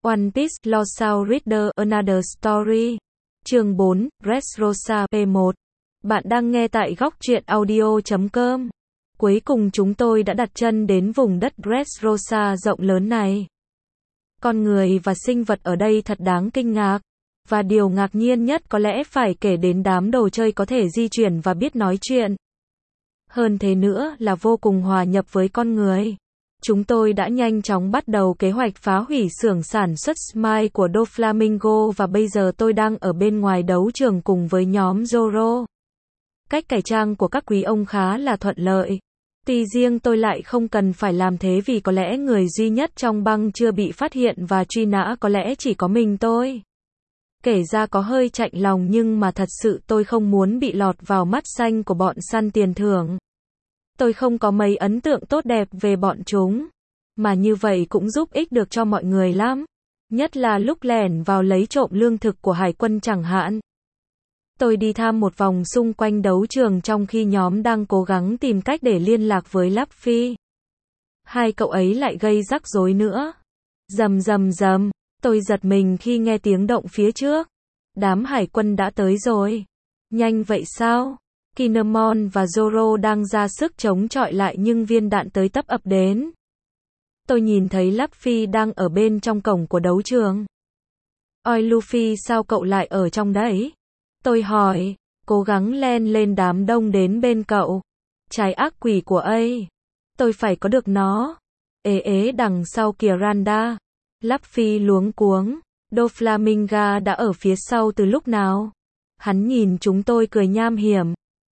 One Piece Lost Soul Reader Another Story. Chương 4, Dressrosa P1. Bạn đang nghe tại góc truyện audio.com. Cuối cùng chúng tôi đã đặt chân đến vùng đất Dressrosa rộng lớn này. Con người và sinh vật ở đây thật đáng kinh ngạc. Và điều ngạc nhiên nhất có lẽ phải kể đến đám đồ chơi có thể di chuyển và biết nói chuyện. Hơn thế nữa là vô cùng hòa nhập với con người. Chúng tôi đã nhanh chóng bắt đầu kế hoạch phá hủy xưởng sản xuất Smile của Doflamingo và bây giờ tôi đang ở bên ngoài đấu trường cùng với nhóm Zoro. Cách cải trang của các quý ông khá là thuận lợi. Tuy riêng tôi lại không cần phải làm thế vì có lẽ người duy nhất trong băng chưa bị phát hiện và truy nã có lẽ chỉ có mình tôi. Kể ra có hơi chạnh lòng nhưng mà thật sự tôi không muốn bị lọt vào mắt xanh của bọn săn tiền thưởng. Tôi không có mấy ấn tượng tốt đẹp về bọn chúng. Mà như vậy cũng giúp ích được cho mọi người lắm. Nhất là lúc lẻn vào lấy trộm lương thực của hải quân chẳng hạn. Tôi đi tham một vòng xung quanh đấu trường trong khi nhóm đang cố gắng tìm cách để liên lạc với Luffy. Hai cậu ấy lại gây rắc rối nữa. Rầm rầm rầm, tôi giật mình khi nghe tiếng động phía trước. Đám hải quân đã tới rồi. Nhanh vậy sao? Kinemon và Zoro đang ra sức chống chọi lại nhưng viên đạn tới tấp ập đến. Tôi nhìn thấy Luffy đang ở bên trong cổng của đấu trường. Oi Luffy, sao cậu lại ở trong đấy? Tôi hỏi, cố gắng len lên đám đông đến bên cậu. Trái ác quỷ của ấy. Tôi phải có được nó. Ế đằng sau kìa Randa. Luffy luống cuống. Doflamingo đã ở phía sau từ lúc nào? Hắn nhìn chúng tôi cười nham hiểm.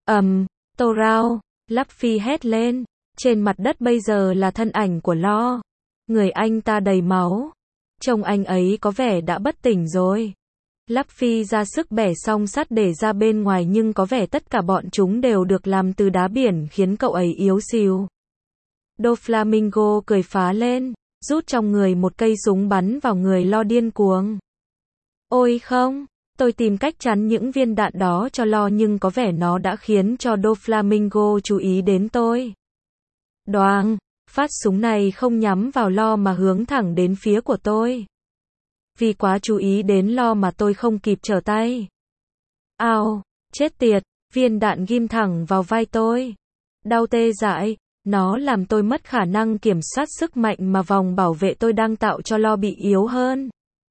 Torao, Luffy hét lên. Trên mặt đất bây giờ là thân ảnh của Lo. Người anh ta đầy máu. Trông anh ấy có vẻ đã bất tỉnh rồi. Luffy ra sức bẻ song sắt để ra bên ngoài nhưng có vẻ tất cả bọn chúng đều được làm từ đá biển khiến cậu ấy yếu xìu. Doflamingo cười phá lên, rút trong người một cây súng bắn vào người Lo điên cuồng. Ôi không! Tôi tìm cách chắn những viên đạn đó cho Lo nhưng có vẻ nó đã khiến cho Doflamingo chú ý đến tôi. Đoàng! Phát súng này không nhắm vào Lo mà hướng thẳng đến phía của tôi. Vì quá chú ý đến Lo mà tôi không kịp trở tay. Ao! Chết tiệt! Viên đạn ghim thẳng vào vai tôi. Đau tê dại! Nó làm tôi mất khả năng kiểm soát sức mạnh mà vòng bảo vệ tôi đang tạo cho Lo bị yếu hơn.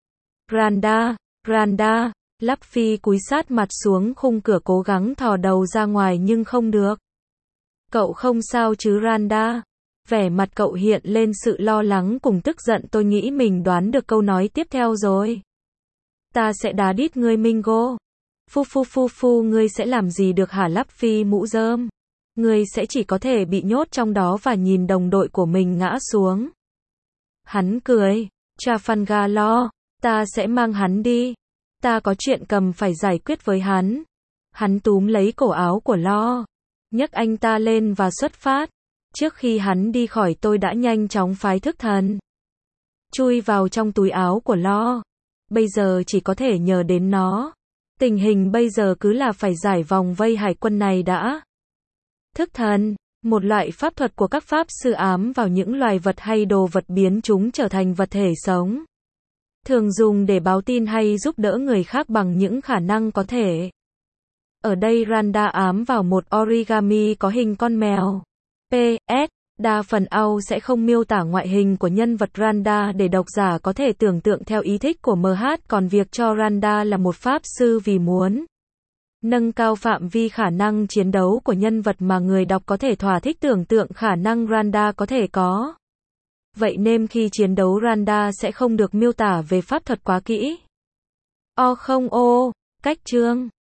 Randa! Luffy cúi sát mặt xuống khung cửa cố gắng thò đầu ra ngoài nhưng không được. Cậu không sao chứ Randa? Vẻ mặt cậu hiện lên sự lo lắng cùng tức giận. Tôi nghĩ mình đoán được câu nói tiếp theo rồi. Ta sẽ đá đít ngươi Mingo. Phu, ngươi sẽ làm gì được hả Luffy mũ rơm? Ngươi sẽ chỉ có thể bị nhốt trong đó và nhìn đồng đội của mình ngã xuống. Hắn cười. Trafalgar Law, ta sẽ mang hắn đi. Ta có chuyện cầm phải giải quyết với hắn. Hắn túm lấy cổ áo của Lo, nhấc anh ta lên và xuất phát. Trước khi hắn đi khỏi tôi đã nhanh chóng phái thức thần chui vào trong túi áo của Lo. Bây giờ chỉ có thể nhờ đến nó. Tình hình bây giờ cứ là phải giải vòng vây hải quân này đã. Thức thần, một loại pháp thuật của các pháp sư ám vào những loài vật hay đồ vật biến chúng trở thành vật thể sống. Thường dùng để báo tin hay giúp đỡ người khác bằng những khả năng có thể. Ở đây Randa ám vào một origami có hình con mèo. PS, đa phần AU sẽ không miêu tả ngoại hình của nhân vật Randa để độc giả có thể tưởng tượng theo ý thích của MH, còn việc cho Randa là một pháp sư vì muốn nâng cao phạm vi khả năng chiến đấu của nhân vật mà người đọc có thể thỏa thích tưởng tượng khả năng Randa có thể có. Vậy nên khi chiến đấu Randa sẽ không được miêu tả về pháp thuật quá kỹ. Cách chương